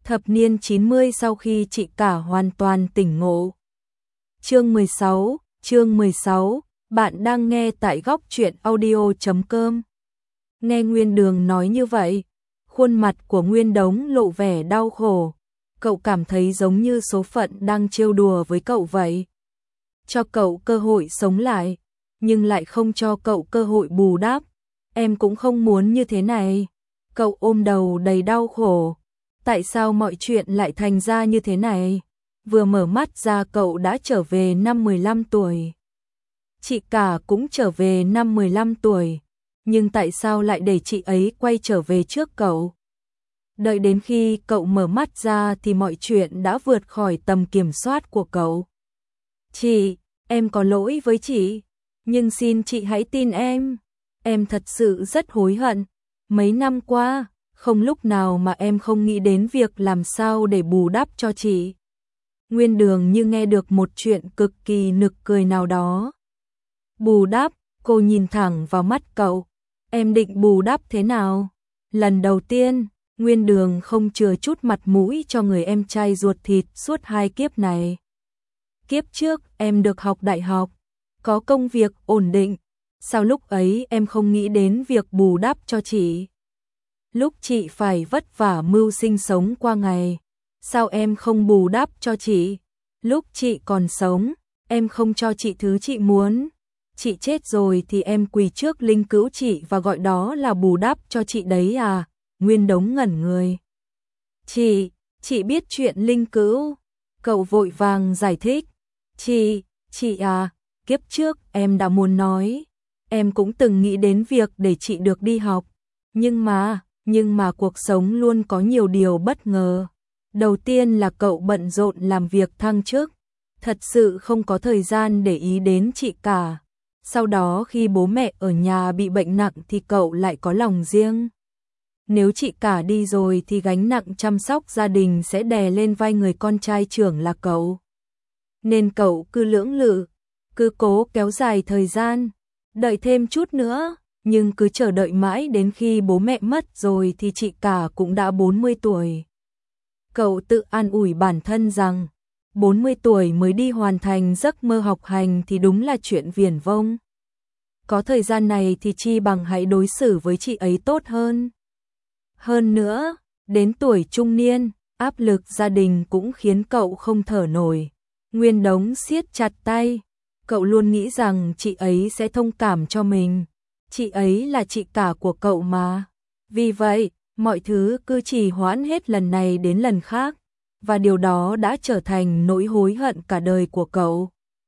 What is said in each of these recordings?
Thập niên 90 sau khi chị cả hoàn toàn tỉnh ngộ. Chương 16, bạn đang nghe tại góc truyện audio.com. Nghe Nguyên Đường nói như vậy, khuôn mặt của Nguyên Đống lộ vẻ đau khổ. Cậu cảm thấy giống như số phận đang trêu đùa với cậu vậy. Cho cậu cơ hội sống lại, nhưng lại không cho cậu cơ hội bù đắp. Em cũng không muốn như thế này. Cậu ôm đầu đầy đau khổ. Tại sao mọi chuyện lại thành ra như thế này? Vừa mở mắt ra cậu đã trở về năm 15 tuổi. Chị cả cũng trở về năm 15 tuổi. Nhưng tại sao lại để chị ấy quay trở về trước cậu? Đợi đến khi cậu mở mắt ra thì mọi chuyện đã vượt khỏi tầm kiểm soát của cậu. Chị, em có lỗi với chị. Nhưng xin chị hãy tin em. Em thật sự rất hối hận. Mấy năm qua, không lúc nào mà em không nghĩ đến việc làm sao để bù đắp cho chị. Nguyên Đường như nghe được một chuyện cực kỳ nực cười nào đó. Bù đắp, cô nhìn thẳng vào mắt cậu. Em định bù đắp thế nào? Lần đầu tiên, Nguyên Đường không chừa chút mặt mũi cho người em trai ruột thịt suốt 2 kiếp này. Kiếp trước em được học đại học, có công việc ổn định. Sao lúc ấy em không nghĩ đến việc bù đắp cho chị? Lúc chị phải vất vả mưu sinh sống qua ngày, sao em không bù đắp cho chị? Lúc chị còn sống, em không cho chị thứ chị muốn. Chị chết rồi thì em quỳ trước linh cữu chị và gọi đó là bù đắp cho chị đấy à? Nguyên Đống ngẩn người. Chị biết chuyện linh cữu. Cậu vội vàng giải thích. Chị à, kiếp trước em đã muốn nói. Em cũng từng nghĩ đến việc để chị được đi học. Nhưng mà cuộc sống luôn có nhiều điều bất ngờ. Đầu tiên là cậu bận rộn làm việc thăng chức, thật sự không có thời gian để ý đến chị cả. Sau đó khi bố mẹ ở nhà bị bệnh nặng thì cậu lại có lòng riêng. Nếu chị cả đi rồi thì gánh nặng chăm sóc gia đình sẽ đè lên vai người con trai trưởng là cậu. Nên cậu cứ lưỡng lự, cứ cố kéo dài thời gian, đợi thêm chút nữa. Nhưng cứ chờ đợi mãi đến khi bố mẹ mất rồi thì chị cả cũng đã 40 tuổi. Cậu tự an ủi bản thân rằng 40 tuổi mới đi hoàn thành giấc mơ học hành thì đúng là chuyện viển vông. Có thời gian này thì chi bằng hãy đối xử với chị ấy tốt hơn. Hơn nữa, đến tuổi trung niên, áp lực gia đình cũng khiến cậu không thở nổi. Nguyên Đống siết chặt tay. Cậu luôn nghĩ rằng chị ấy sẽ thông cảm cho mình. Chị ấy là chị cả của cậu mà. Vì vậy, mọi thứ cứ trì hoãn hết lần này đến lần khác. Và điều đó đã trở thành nỗi hối hận cả đời của cậu.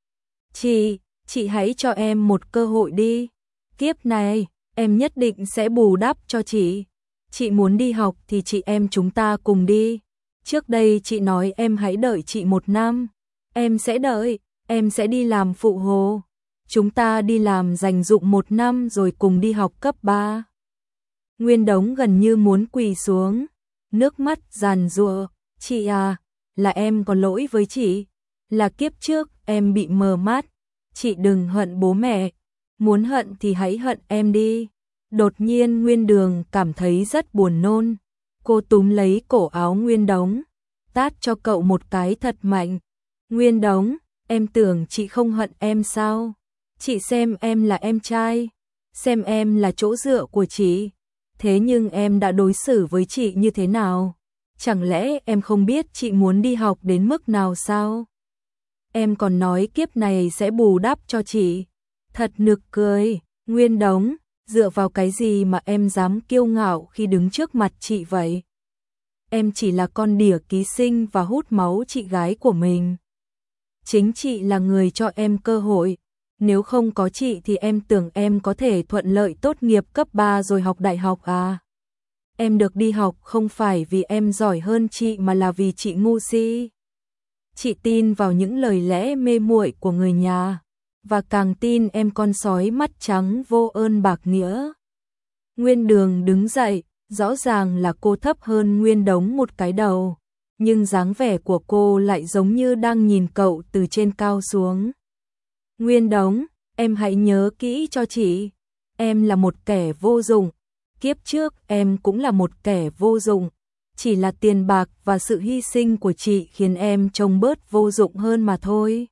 Chị hãy cho em một cơ hội đi. Kiếp này, em nhất định sẽ bù đắp cho chị. Chị muốn đi học thì chị em chúng ta cùng đi. Trước đây chị nói em hãy đợi chị 1 năm. Em sẽ đợi, em sẽ đi làm phụ hồ. Chúng ta đi làm dành dụm 1 năm rồi cùng đi học cấp 3. Nguyên Đống gần như muốn quỳ xuống, nước mắt giàn giụa. Chị à, là em có lỗi với chị. Là kiếp trước em bị mờ mắt. Chị đừng hận bố mẹ. Muốn hận thì hãy hận em đi. Đột nhiên Nguyên Đường cảm thấy rất buồn nôn. Cô túm lấy cổ áo Nguyên Đống, tát cho cậu một cái thật mạnh. Nguyên Đống, em tưởng chị không hận em sao? Chị xem em là em trai, xem em là chỗ dựa của chị. Thế nhưng em đã đối xử với chị như thế nào? Chẳng lẽ em không biết chị muốn đi học đến mức nào sao? Em còn nói kiếp này sẽ bù đắp cho chị. Thật nực cười. Nguyên Đống, dựa vào cái gì mà em dám kiêu ngạo khi đứng trước mặt chị vậy? Em chỉ là con đỉa ký sinh và hút máu chị gái của mình. Chính chị là người cho em cơ hội. Nếu không có chị thì em tưởng em có thể thuận lợi tốt nghiệp cấp 3 rồi học đại học à? Em được đi học không phải vì em giỏi hơn chị mà là vì chị ngu si. Chị tin vào những lời lẽ mê muội của người nhà, và càng tin em con sói mắt trắng vô ơn bạc nghĩa. Nguyên Đường đứng dậy, rõ ràng là cô thấp hơn Nguyên Đống một cái đầu, nhưng dáng vẻ của cô lại giống như đang nhìn cậu từ trên cao xuống. Nguyên Đống, em hãy nhớ kỹ cho chị, em là một kẻ vô dụng. Kiếp trước em cũng là một kẻ vô dụng. chỉ là tiền bạc và sự hy sinh của chị khiến em trông bớt vô dụng hơn mà thôi.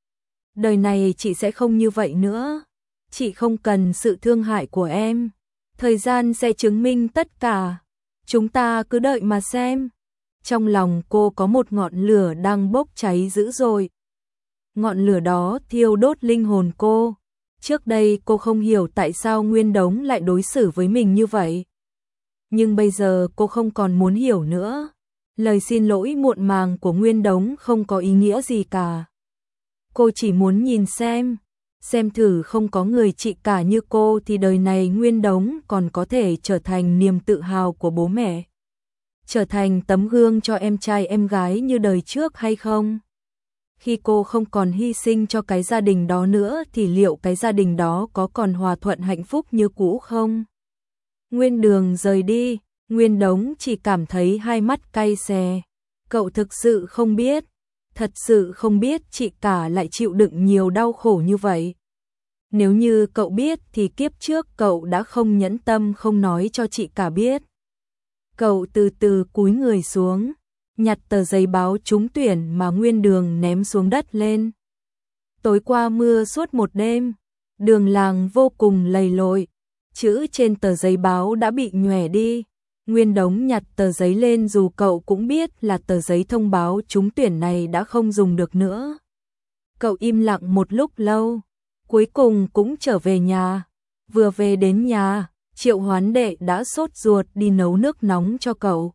Đời này chị sẽ không như vậy nữa. Chị không cần sự thương hại của em. Thời gian sẽ chứng minh tất cả. Chúng ta cứ đợi mà xem. Trong lòng cô có một ngọn lửa đang bốc cháy dữ dội. Ngọn lửa đó thiêu đốt linh hồn cô. Trước đây cô không hiểu tại sao Nguyên Đống lại đối xử với mình như vậy. Nhưng bây giờ cô không còn muốn hiểu nữa. Lời xin lỗi muộn màng của Nguyên Đống không có ý nghĩa gì cả. Cô chỉ muốn nhìn xem thử không có người chị cả như cô thì đời này Nguyên Đống còn có thể trở thành niềm tự hào của bố mẹ. Trở thành tấm gương cho em trai em gái như đời trước hay không? Khi cô không còn hy sinh cho cái gia đình đó nữa thì liệu cái gia đình đó có còn hòa thuận hạnh phúc như cũ không? Nguyên Đường rời đi, Nguyên Đống chỉ cảm thấy hai mắt cay xè. Cậu thực sự không biết, thật sự không biết chị cả lại chịu đựng nhiều đau khổ như vậy. Nếu như cậu biết thì kiếp trước cậu đã không nhẫn tâm không nói cho chị cả biết. Cậu từ từ cúi người xuống, nhặt tờ giấy báo trúng tuyển mà Nguyên Đường ném xuống đất lên. Tối qua mưa suốt một đêm, đường làng vô cùng lầy lội, chữ trên tờ giấy báo đã bị nhòe đi. Nguyên Đống nhặt tờ giấy lên dù cậu cũng biết là tờ giấy thông báo trúng tuyển này đã không dùng được nữa. Cậu im lặng một lúc lâu, cuối cùng cũng trở về nhà. Vừa về đến nhà, Triệu Hoán Đệ đã sốt ruột đi nấu nước nóng cho cậu.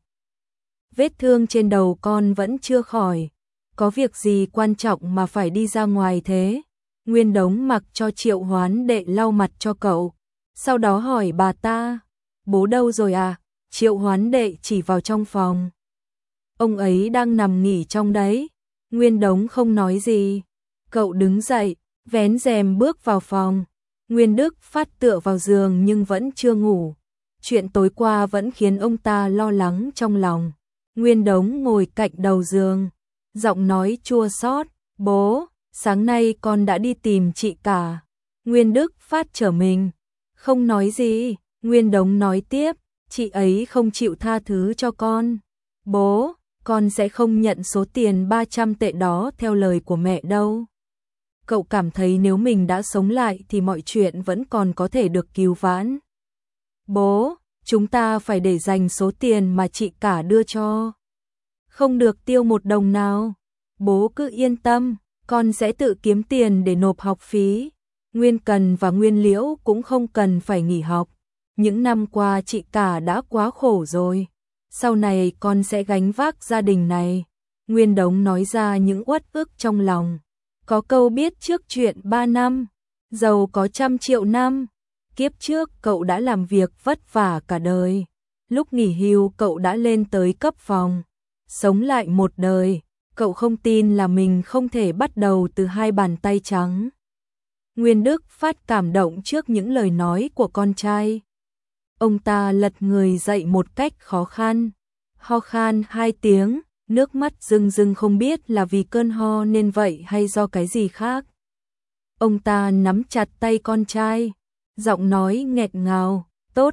Vết thương trên đầu con vẫn chưa khỏi, có việc gì quan trọng mà phải đi ra ngoài thế? Nguyên Đống mặc cho Triệu Hoán Đệ lau mặt cho cậu, sau đó hỏi bà ta, bố đâu rồi à? Triệu Hoán Đệ chỉ vào trong phòng. Ông ấy đang nằm nghỉ trong đấy. Nguyên Đống không nói gì. Cậu đứng dậy, vén rèm bước vào phòng. Nguyên Đức Phát tựa vào giường nhưng vẫn chưa ngủ. Chuyện tối qua vẫn khiến ông ta lo lắng trong lòng. Nguyên Đống ngồi cạnh đầu giường, giọng nói chua xót, bố, sáng nay con đã đi tìm chị cả. Nguyên Đức Phát trở mình, không nói gì. Nguyên Đống nói tiếp, chị ấy không chịu tha thứ cho con. Bố, con sẽ không nhận số tiền 300 tệ đó theo lời của mẹ đâu. Cậu cảm thấy nếu mình đã sống lại thì mọi chuyện vẫn còn có thể được cứu vãn. Bố, chúng ta phải để dành số tiền mà chị cả đưa cho. Không được tiêu một đồng nào. Bố cứ yên tâm, con sẽ tự kiếm tiền để nộp học phí. Nguyên Cần và Nguyên Liễu cũng không cần phải nghỉ học. Những năm qua chị cả đã quá khổ rồi. Sau này con sẽ gánh vác gia đình này. Nguyên Đống nói ra những uất ức trong lòng. Có câu biết trước chuyện 3 năm, giàu có 100 triệu năm. Kiếp trước cậu đã làm việc vất vả cả đời. Lúc nghỉ hưu cậu đã lên tới cấp phòng. Sống lại một đời, cậu không tin là mình không thể bắt đầu từ hai bàn tay trắng. Nguyên Đức Phát cảm động trước những lời nói của con trai. Ông ta lật người dậy một cách khó khăn, ho khan 2 tiếng, nước mắt rưng rưng không biết là vì cơn ho nên vậy hay do cái gì khác. Ông ta nắm chặt tay con trai, giọng nói nghẹt ngào,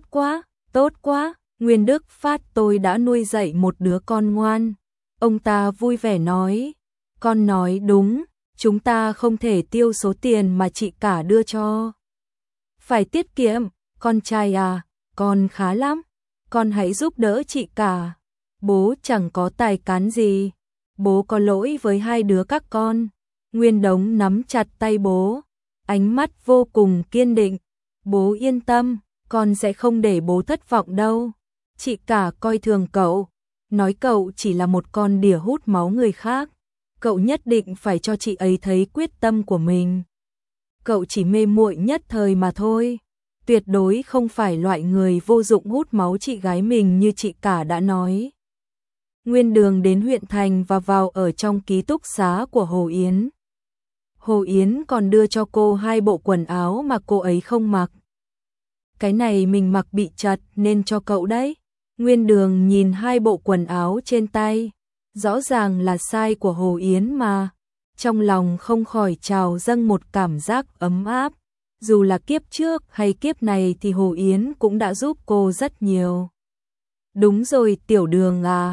tốt quá, Nguyên Đức Phát tôi đã nuôi dạy một đứa con ngoan. Ông ta vui vẻ nói, con nói đúng, chúng ta không thể tiêu số tiền mà chị cả đưa cho. Phải tiết kiệm, con trai à, con khá lắm, con hãy giúp đỡ chị cả. Bố chẳng có tài cán gì, bố có lỗi với hai đứa các con. Nguyên Đống nắm chặt tay bố, ánh mắt vô cùng kiên định. Bố yên tâm, con sẽ không để bố thất vọng đâu. Chị cả coi thường cậu, nói cậu chỉ là một con đỉa hút máu người khác. Cậu nhất định phải cho chị ấy thấy quyết tâm của mình. Cậu chỉ mê muội nhất thời mà thôi. Tuyệt đối không phải loại người vô dụng hút máu chị gái mình như chị cả đã nói. Nguyên Đường đến huyện thành và vào ở trong ký túc xá của Hồ Yến. Hồ Yến còn đưa cho cô 2 bộ quần áo mà cô ấy không mặc. Cái này mình mặc bị chật nên cho cậu đấy. Nguyên Đường nhìn 2 bộ quần áo trên tay, rõ ràng là size của Hồ Yến mà. Trong lòng không khỏi trào dâng một cảm giác ấm áp. Dù là kiếp trước hay kiếp này thì Hồ Yến cũng đã giúp cô rất nhiều. Đúng rồi Tiểu Đường à,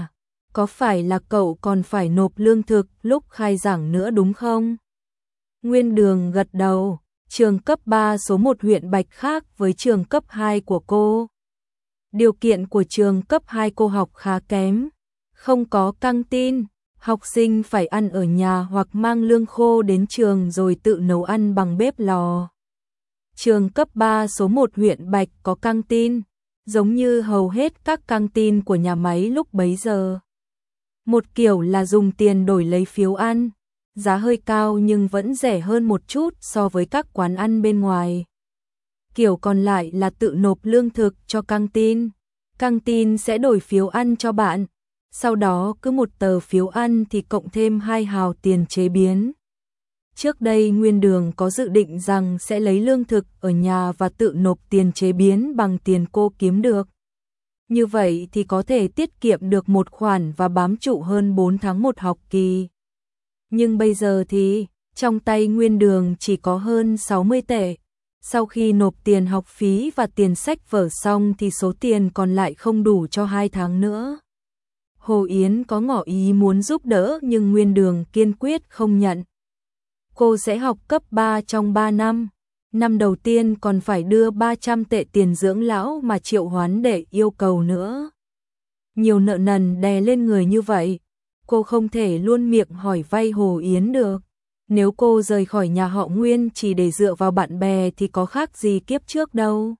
có phải là cậu còn phải nộp lương thực lúc khai giảng nữa đúng không? Nguyên Đường gật đầu, trường cấp 3 số 1 huyện Bạch khác với trường cấp 2 của cô. Điều kiện của trường cấp 2 cô học khá kém, không có căng tin, học sinh phải ăn ở nhà hoặc mang lương khô đến trường rồi tự nấu ăn bằng bếp lò. Trường cấp 3 số 1 huyện Bạch có căng tin, giống như hầu hết các căng tin của nhà máy lúc bấy giờ. Một kiểu là dùng tiền đổi lấy phiếu ăn, giá hơi cao nhưng vẫn rẻ hơn một chút so với các quán ăn bên ngoài. Kiểu còn lại là tự nộp lương thực cho căng tin sẽ đổi phiếu ăn cho bạn, sau đó cứ một tờ phiếu ăn thì cộng thêm 2 hào tiền chế biến. Trước đây Nguyên Đường có dự định rằng sẽ lấy lương thực ở nhà và tự nộp tiền chế biến bằng tiền cô kiếm được. Như vậy thì có thể tiết kiệm được một khoản và bám trụ hơn 4 tháng một học kỳ. Nhưng bây giờ thì, trong tay Nguyên Đường chỉ có hơn 60 tệ. Sau khi nộp tiền học phí và tiền sách vở xong thì số tiền còn lại không đủ cho 2 tháng nữa. Hồ Yến có ngỏ ý muốn giúp đỡ nhưng Nguyên Đường kiên quyết không nhận. Cô sẽ học cấp 3 trong 3 năm. Năm đầu tiên còn phải đưa 300 tệ tiền dưỡng lão mà Triệu Hoán để yêu cầu nữa. Nhiều nợ nần đè lên người như vậy, cô không thể luôn miệng hỏi vay Hồ Yến được. Nếu cô rời khỏi nhà họ Nguyên chỉ để dựa vào bạn bè thì có khác gì kiếp trước đâu.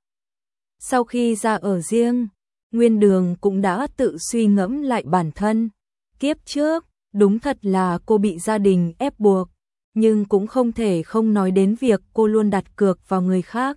Sau khi ra ở riêng, Nguyên Đường cũng đã tự suy ngẫm lại bản thân. Kiếp trước, đúng thật là cô bị gia đình ép buộc, nhưng cũng không thể không nói đến việc cô luôn đặt cược vào người khác.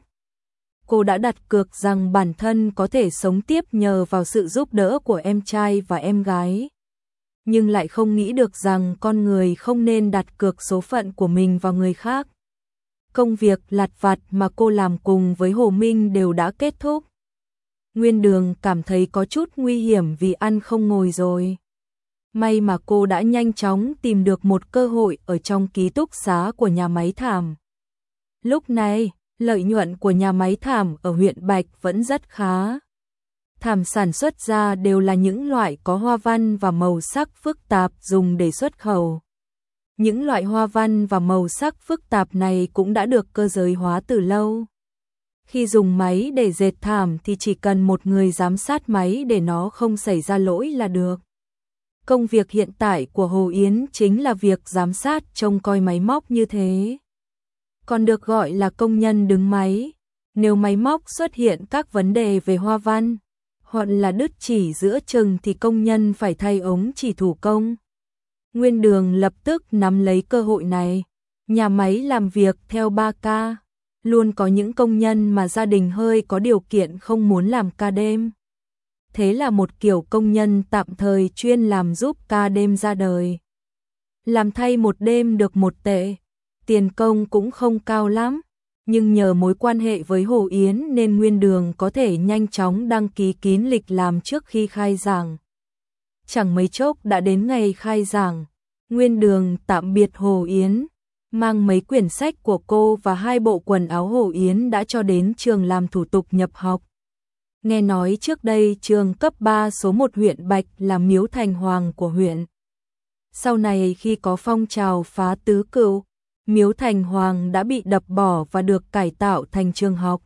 Cô đã đặt cược rằng bản thân có thể sống tiếp nhờ vào sự giúp đỡ của em trai và em gái. Nhưng lại không nghĩ được rằng con người không nên đặt cược số phận của mình vào người khác. Công việc lặt vặt mà cô làm cùng với Hồ Minh đều đã kết thúc. Nguyên Đường cảm thấy có chút nguy hiểm vì ăn không ngồi rồi. May mà cô đã nhanh chóng tìm được một cơ hội ở trong ký túc xá của nhà máy thảm. Lúc này, lợi nhuận của nhà máy thảm ở huyện Bạch vẫn rất khá. Thảm sản xuất ra đều là những loại có hoa văn và màu sắc phức tạp dùng để xuất khẩu. Những loại hoa văn và màu sắc phức tạp này cũng đã được cơ giới hóa từ lâu. Khi dùng máy để dệt thảm thì chỉ cần một người giám sát máy để nó không xảy ra lỗi là được. Công việc hiện tại của Hồ Yến chính là việc giám sát trông coi máy móc như thế. Còn được gọi là công nhân đứng máy. Nếu máy móc xuất hiện các vấn đề về hoa văn, hoặc là đứt chỉ giữa chừng thì công nhân phải thay ống chỉ thủ công. Nguyên Đường lập tức nắm lấy cơ hội này. Nhà máy làm việc theo 3K, luôn có những công nhân mà gia đình hơi có điều kiện không muốn làm ca đêm. Thế là một kiểu công nhân tạm thời chuyên làm giúp ca đêm ra đời. Làm thay một đêm được 1 tệ, tiền công cũng không cao lắm, nhưng nhờ mối quan hệ với Hồ Yến nên Nguyên Đường có thể nhanh chóng đăng ký kín lịch làm trước khi khai giảng. Chẳng mấy chốc đã đến ngày khai giảng, Nguyên Đường tạm biệt Hồ Yến, mang mấy quyển sách của cô và 2 bộ quần áo Hồ Yến đã cho đến trường làm thủ tục nhập học. Nghe nói trước đây trường cấp 3 số 1 huyện Bạch là miếu thành hoàng của huyện. Sau này khi có phong trào phá tứ cựu, miếu thành hoàng đã bị đập bỏ và được cải tạo thành trường học.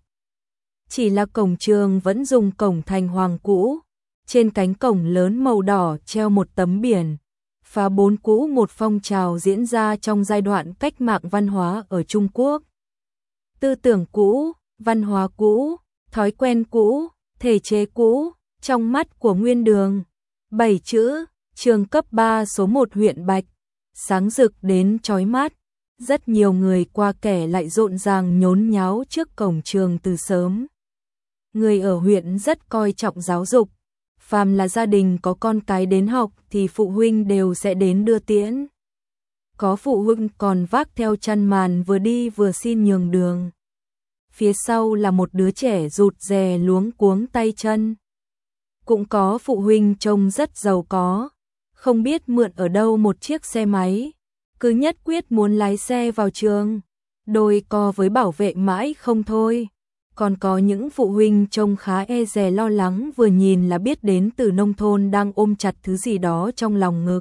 Chỉ là cổng trường vẫn dùng cổng thành hoàng cũ, trên cánh cổng lớn màu đỏ treo một tấm biển. Phá 4 cũ, một phong trào diễn ra trong giai đoạn cách mạng văn hóa ở Trung Quốc. Tư tưởng cũ, văn hóa cũ, thói quen cũ, thể chế cũ, trong mắt của Nguyên Đường. 7 chữ, trường cấp 3 số 1 huyện Bạch, sáng rực đến chói mắt. Rất nhiều người qua kẻ lại rộn ràng nhốn nháo trước cổng trường từ sớm. Người ở huyện rất coi trọng giáo dục. Phàm là gia đình có con cái đến học thì phụ huynh đều sẽ đến đưa tiễn. Có phụ huynh còn vác theo chăn màn vừa đi vừa xin nhường đường. Phía sau là một đứa trẻ rụt rè luống cuống tay chân. Cũng có phụ huynh trông rất giàu có, không biết mượn ở đâu một chiếc xe máy, cứ nhất quyết muốn lái xe vào trường, đôi co với bảo vệ mãi không thôi. Còn có những phụ huynh trông khá e dè lo lắng, vừa nhìn là biết đến từ nông thôn, đang ôm chặt thứ gì đó trong lòng ngực.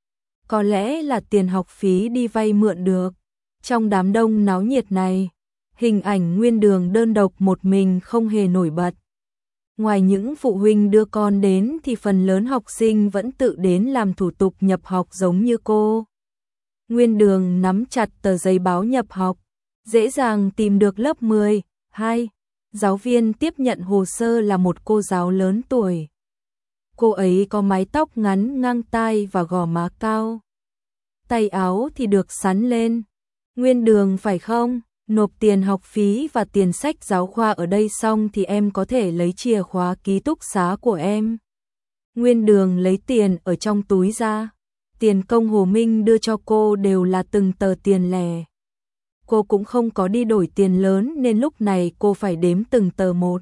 Có lẽ là tiền học phí đi vay mượn được. Trong đám đông náo nhiệt này, hình ảnh Nguyên Đường đơn độc một mình không hề nổi bật. Ngoài những phụ huynh đưa con đến thì phần lớn học sinh vẫn tự đến làm thủ tục nhập học giống như cô. Nguyên Đường nắm chặt tờ giấy báo nhập học, dễ dàng tìm được lớp 10, 2. Giáo viên tiếp nhận hồ sơ là một cô giáo lớn tuổi. Cô ấy có mái tóc ngắn ngang tai và gò má cao. Tay áo thì được xắn lên. Nguyên Đường phải không? Nộp tiền học phí và tiền sách giáo khoa ở đây xong thì em có thể lấy chìa khóa ký túc xá của em. Nguyên Đường lấy tiền ở trong túi ra. Tiền công Hồ Minh đưa cho cô đều là từng tờ tiền lẻ. Cô cũng không có đi đổi tiền lớn nên lúc này cô phải đếm từng tờ một.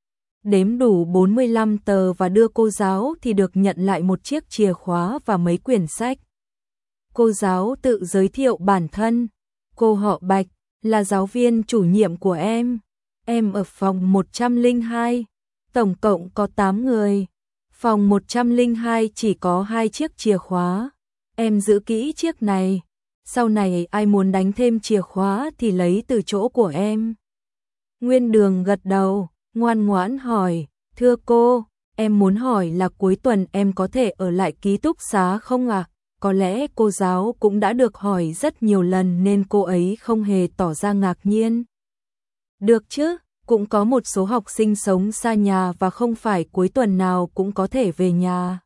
Đếm đủ 45 tờ và đưa cô giáo thì được nhận lại một chiếc chìa khóa và mấy quyển sách. Cô giáo tự giới thiệu bản thân. Cô họ Bạch, là giáo viên chủ nhiệm của em. Em ở phòng 102. Tổng cộng có 8 người. Phòng 102 chỉ có 2 chiếc chìa khóa. Em giữ kỹ chiếc này. Sau này ai muốn đánh thêm chìa khóa thì lấy từ chỗ của em. Nguyên Đường gật đầu, ngoan ngoãn hỏi, thưa cô, em muốn hỏi là cuối tuần em có thể ở lại ký túc xá không ạ? Có lẽ cô giáo cũng đã được hỏi rất nhiều lần nên cô ấy không hề tỏ ra ngạc nhiên. Được chứ, cũng có một số học sinh sống xa nhà và không phải cuối tuần nào cũng có thể về nhà.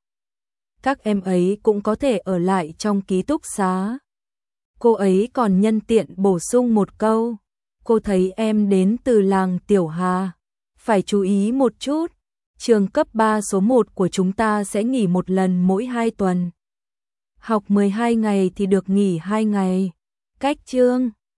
Các em ấy cũng có thể ở lại trong ký túc xá. Cô ấy còn nhân tiện bổ sung một câu. Cô thấy em đến từ làng Tiểu Hà. Phải chú ý một chút. Trường cấp 3 số 1 của chúng ta sẽ nghỉ một lần mỗi 2 tuần. Học 12 ngày thì được nghỉ 2 ngày. Cách chương